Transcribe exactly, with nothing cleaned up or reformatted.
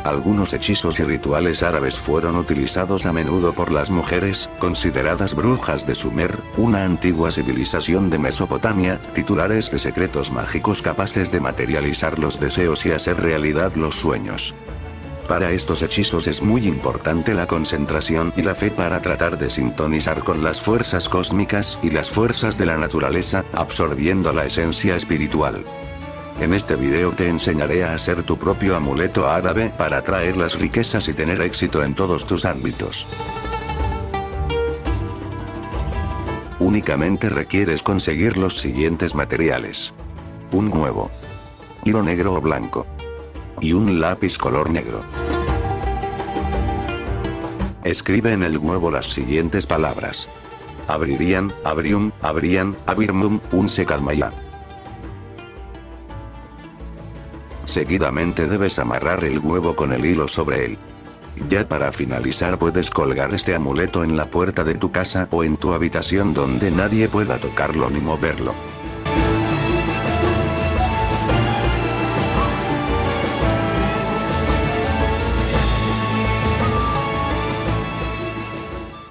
Algunos hechizos y rituales árabes fueron utilizados a menudo por las mujeres, consideradas brujas de Sumer, una antigua civilización de Mesopotamia, titulares de secretos mágicos capaces de materializar los deseos y hacer realidad los sueños. Para estos hechizos es muy importante la concentración y la fe para tratar de sintonizar con las fuerzas cósmicas y las fuerzas de la naturaleza, absorbiendo la esencia espiritual. En este video te enseñaré a hacer tu propio amuleto árabe para atraer las riquezas y tener éxito en todos tus ámbitos. Únicamente requieres conseguir los siguientes materiales: un huevo, hilo negro o blanco, y un lápiz color negro. Escribe en el huevo las siguientes palabras: Abririan, Abrium, Abrian, Abirmum, Unsekadmaya. Seguidamente debes amarrar el huevo con el hilo sobre él. Ya para finalizar puedes colgar este amuleto en la puerta de tu casa o en tu habitación donde nadie pueda tocarlo ni moverlo.